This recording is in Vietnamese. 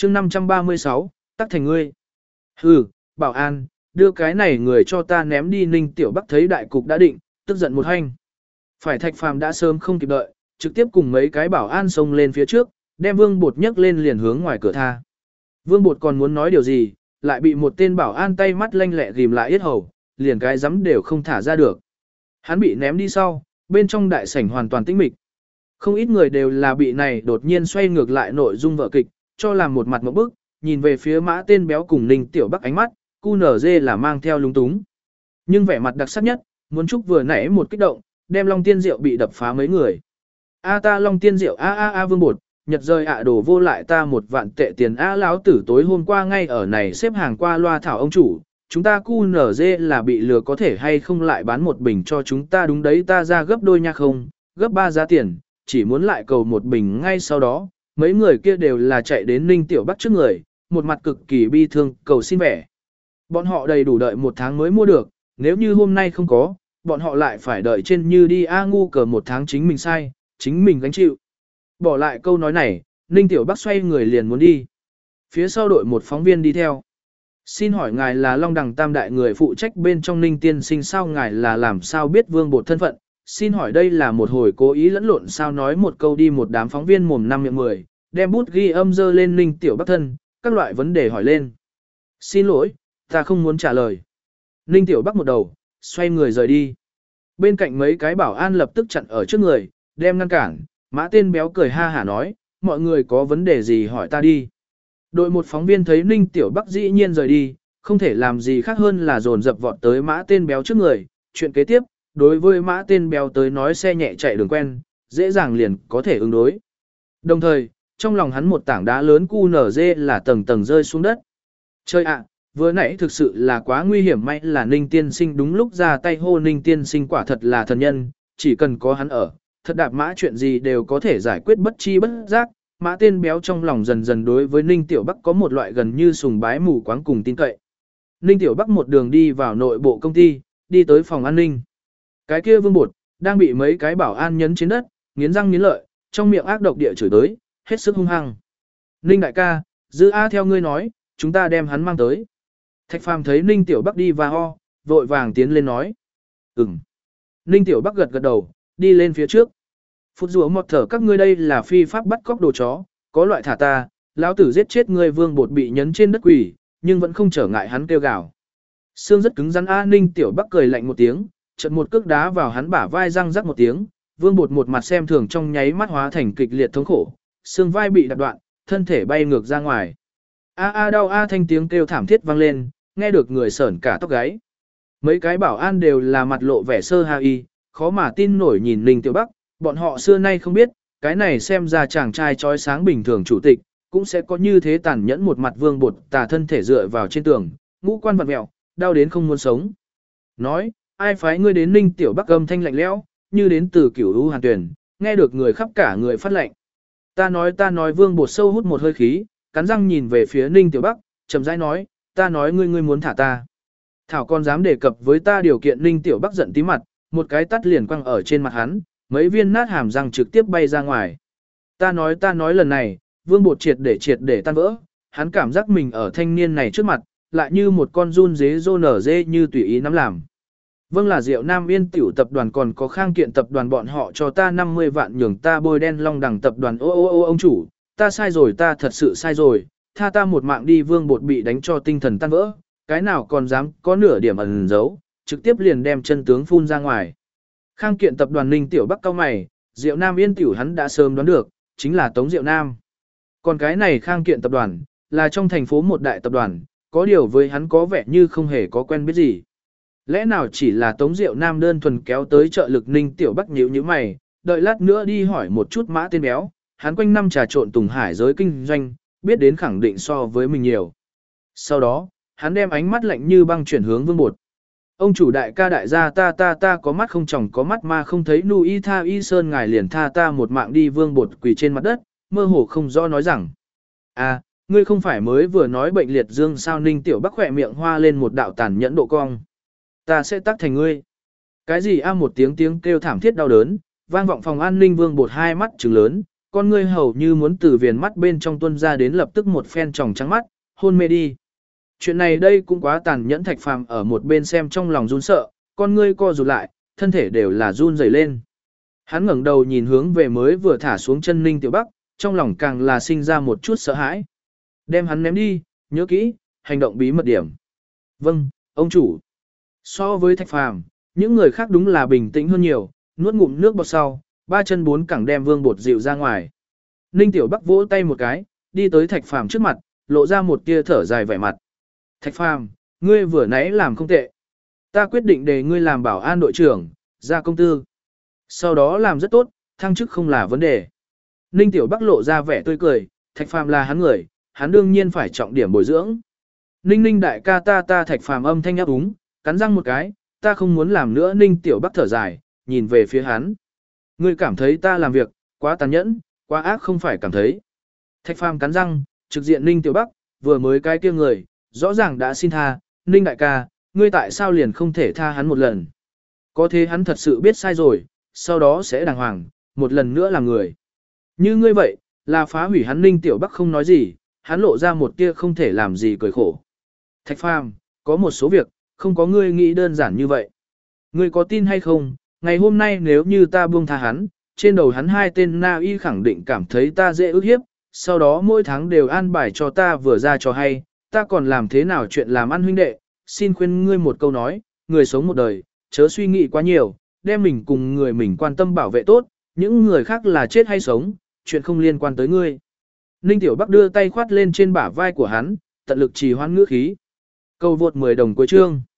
chương 536, tắc thành ngươi. Hừ, bảo an, đưa cái này người cho ta ném đi. Ninh Tiểu Bắc thấy đại cục đã định, tức giận một hành. Phải Thạch Phàm đã sớm không kịp đợi, trực tiếp cùng mấy cái bảo an xông lên phía trước, đem Vương Bột nhấc lên liền hướng ngoài cửa tha. Vương Bột còn muốn nói điều gì, lại bị một tên bảo an tay mắt lanh lẹ ghim lại yết hầu, liền cái giấm đều không thả ra được. Hắn bị ném đi sau, bên trong đại sảnh hoàn toàn tĩnh mịch. Không ít người đều là bị này đột nhiên xoay ngược lại nội dung vở kịch, cho làm một mặt một bức, nhìn về phía Mã Tên Béo cùng Ninh Tiểu Bắc ánh mắt, QNZ là mang theo lúng túng. Nhưng vẻ mặt đặc sắc nhất, muốn chúc vừa nãy một kích động, đem Long Tiên Diệu bị đập phá mấy người. A ta Long Tiên Diệu a Vương Bột, nhật rơi ạ đổ vô lại ta 1 vạn tệ tiền a láo tử tối hôm qua ngay ở này xếp hàng qua loa thảo ông chủ, chúng ta QNZ là bị lừa có thể hay không lại bán một bình cho chúng ta đúng đấy ta ra gấp đôi nha không, gấp 3 giá tiền, chỉ muốn lại cầu một bình ngay sau đó, mấy người kia đều là chạy đến Ninh Tiểu Bắc trước người, một mặt cực kỳ bi thương cầu xin vẻ. Bọn họ đầy đủ đợi 1 tháng mới mua được, nếu như hôm nay không có, bọn họ lại phải đợi trên như đi ngu cờ 1 tháng chính mình sai, chính mình gánh chịu. Bỏ lại câu nói này, Ninh Tiểu Bắc xoay người liền muốn đi. Phía sau đội một phóng viên đi theo. Xin hỏi ngài là Long Đằng Tam Đại người phụ trách bên trong Ninh tiên sinh sao ngài là làm sao biết Vương Bột thân phận? Xin hỏi đây là một hồi cố ý lẫn lộn sao nói một câu đi một đám phóng viên mồm 5 miệng 10, đem bút ghi âm dơ lên Ninh Tiểu Bắc thân, các loại vấn đề hỏi lên. Xin lỗi, ta không muốn trả lời. Ninh Tiểu Bắc một đầu, xoay người rời đi. Bên cạnh mấy cái bảo an lập tức chặn ở trước người, đem ngăn cản, Mã Tên Béo cười ha hả nói, mọi người có vấn đề gì hỏi ta đi. Đội một phóng viên thấy Ninh Tiểu Bắc dĩ nhiên rời đi, không thể làm gì khác hơn là dồn dập vọt tới Mã Tên Béo trước người. Chuyện kế tiếp, đối với Mã Tên Béo tới nói xe nhẹ chạy đường quen, dễ dàng liền có thể ứng đối. Đồng thời, trong lòng hắn một tảng đá lớn QNZ là tầng tầng rơi xuống đất. Chơi ạ, vừa nãy thực sự là quá nguy hiểm, may là Ninh tiên sinh đúng lúc ra tay hô. Ninh tiên sinh quả thật là thần nhân, chỉ cần có hắn ở, thật đạp mã chuyện gì đều có thể giải quyết bất chi bất giác. Mã Tên Béo trong lòng dần dần đối với Ninh Tiểu Bắc có một loại gần như sùng bái mù quáng cùng tin cậy. Ninh Tiểu Bắc một đường đi vào nội bộ công ty, đi tới phòng an ninh. Cái kia Vương Bột đang bị mấy cái bảo an nhấn trên đất, nghiến răng nghiến lợi, trong miệng ác độc địa chửi tới, hết sức hung hăng. Ninh đại ca, dư A theo ngươi nói, chúng ta đem hắn mang tới. Thạch Phàm thấy Ninh Tiểu Bắc đi và ho, vội vàng tiến lên nói. Ninh Tiểu Bắc gật gật đầu, đi lên phía trước. Phút rùa một thở các ngươi đây là phi pháp bắt cóc đồ chó, có loại thả ta, lão tử giết chết ngươi. Vương Bột bị nhấn trên đất quỷ, nhưng vẫn không trở ngại hắn kêu gào. Xương rất cứng rắn a. Ninh Tiểu Bắc cười lạnh một tiếng, chợt một cước đá vào hắn bả vai răng rắc một tiếng. Vương Bột một mặt xem thường trong nháy mắt hóa thành kịch liệt thống khổ, xương vai bị đạp đoạn, thân thể bay ngược ra ngoài. A đau a thanh tiếng kêu thảm thiết vang lên, nghe được người sởn cả tóc gáy. Mấy cái bảo an đều là mặt lộ vẻ sơ hài, khó mà tin nổi nhìn Ninh Tiểu Bắc, bọn họ xưa nay không biết, cái này xem ra chàng trai trói sáng bình thường chủ tịch, cũng sẽ có như thế tàn nhẫn. Một mặt Vương Bột tà thân thể dựa vào trên tường, ngũ quan vặn mẹo, đau đến không muốn sống. Nói, ai phái ngươi đến? Ninh Tiểu Bắc âm thanh lạnh lẽo, như đến từ Cửu U Hàn Tuyển, nghe được người khắp cả người phát lạnh. Ta nói. Vương Bột sâu hút một hơi khí, cắn răng nhìn về phía Ninh Tiểu Bắc, chậm rãi nói, ta nói ngươi muốn thả ta. Thảo con dám đề cập với ta điều kiện. Ninh Tiểu Bắc giận tí mặt, một cái tát liền quăng ở trên mặt hắn, mấy viên nát hàm răng trực tiếp bay ra ngoài. Ta nói lần này, Vương Bột triệt để tan vỡ, hắn cảm giác mình ở thanh niên này trước mặt, lại như một con run dế rô nở dê như tùy ý nắm làm. Vâng là Diệu Nam Yên Tiểu tập đoàn còn có Khang Kiện tập đoàn bọn họ cho ta 50 vạn nhường ta bôi đen Long Đằng tập đoàn. Ông chủ, ta sai rồi, ta thật sự sai rồi, tha ta một mạng đi. Vương Bột bị đánh cho tinh thần tan vỡ, cái nào còn dám có nửa điểm ẩn giấu, trực tiếp liền đem chân tướng phun ra ngoài. Khang Kiện tập đoàn Ninh Tiểu Bắc cao mày, Diệu Nam Yên Tiểu hắn đã sớm đoán được, chính là Tống Diệu Nam. Còn cái này Khang Kiện tập đoàn, là trong thành phố một đại tập đoàn, có điều với hắn có vẻ như không hề có quen biết gì. Lẽ nào chỉ là Tống Diệu Nam đơn thuần kéo tới trợ lực? Ninh Tiểu Bắc nhíu nhíu mày, đợi lát nữa đi hỏi một chút Mã Tên Béo, hắn quanh năm trà trộn Tùng Hải giới kinh doanh, biết đến khẳng định so với mình nhiều. Sau đó, hắn đem ánh mắt lạnh như băng chuyển hướng Vương Bột. Ông chủ đại ca đại gia, ta có mắt không tròng có mắt ma không thấy nu y tha y sơn, ngài liền tha ta một mạng đi. Vương Bột quỳ trên mặt đất, mơ hồ không rõ nói rằng, ngươi không phải mới vừa nói bệnh liệt dương sao? Ninh Tiểu Bắc khỏe miệng hoa lên một đạo tàn nhẫn độ cong. Ta sẽ tắc thành ngươi. Cái gì? Một tiếng kêu thảm thiết đau đớn, vang vọng phòng an ninh. Vương Bột hai mắt trừng lớn, con ngươi hầu như muốn từ viền mắt bên trong tuôn ra đến lập tức một phen tròng trắng mắt, hôn mê đi. Chuyện này đây cũng quá tàn nhẫn. Thạch Phàm ở một bên xem trong lòng run sợ, con ngươi co rụt lại, thân thể đều là run rẩy lên. Hắn ngẩng đầu nhìn hướng về mới vừa thả xuống chân Ninh Tiểu Bắc, trong lòng càng là sinh ra một chút sợ hãi. Đem hắn ném đi, nhớ kỹ, hành động bí mật điểm. Vâng, ông chủ. So với Thạch Phàm, những người khác đúng là bình tĩnh hơn nhiều, nuốt ngụm nước bọt sau, ba chân bốn cẳng đem Vương Bột dịu ra ngoài. Ninh Tiểu Bắc vỗ tay một cái, đi tới Thạch Phàm trước mặt, lộ ra một tia thở dài vẻ mặt. Thạch Phàm, ngươi vừa nãy làm không tệ. Ta quyết định để ngươi làm bảo an đội trưởng, ra công tư. Sau đó làm rất tốt, thăng chức không là vấn đề. Ninh Tiểu Bắc lộ ra vẻ tươi cười, Thạch Phàm là hắn người, hắn đương nhiên phải trọng điểm bồi dưỡng. Ninh đại ca ta Thạch Phàm âm thanh áp úng, cắn răng một cái, ta không muốn làm nữa. Ninh Tiểu Bắc thở dài, nhìn về phía hắn. Ngươi cảm thấy ta làm việc, quá tàn nhẫn, quá ác không phải cảm thấy. Thạch Phàm cắn răng, trực diện Ninh Tiểu Bắc, vừa mới cái kia người, rõ ràng đã xin tha, Ninh đại ca, ngươi tại sao liền không thể tha hắn một lần. Có thế hắn thật sự biết sai rồi, sau đó sẽ đàng hoàng, một lần nữa làm người. Như ngươi vậy, là phá hủy hắn. Ninh Tiểu Bắc không nói gì, hắn lộ ra một tia không thể làm gì cười khổ. Thạch Phàm, có một số việc, không có ngươi nghĩ đơn giản như vậy. Ngươi có tin hay không, ngày hôm nay nếu như ta buông tha hắn, trên đầu hắn hai tên na y khẳng định cảm thấy ta dễ ức hiếp, sau đó mỗi tháng đều an bài cho ta vừa ra cho hay, ta còn làm thế nào chuyện làm ăn huynh đệ. Xin khuyên ngươi một câu nói, người sống một đời, chớ suy nghĩ quá nhiều, đem mình cùng người mình quan tâm bảo vệ tốt, những người khác là chết hay sống, chuyện không liên quan tới ngươi. Ninh Tiểu Bắc đưa tay khoát lên trên bả vai của hắn, tận lực trì hoãn ngữ khí. Cầu vượt 10 đồng cuối chương.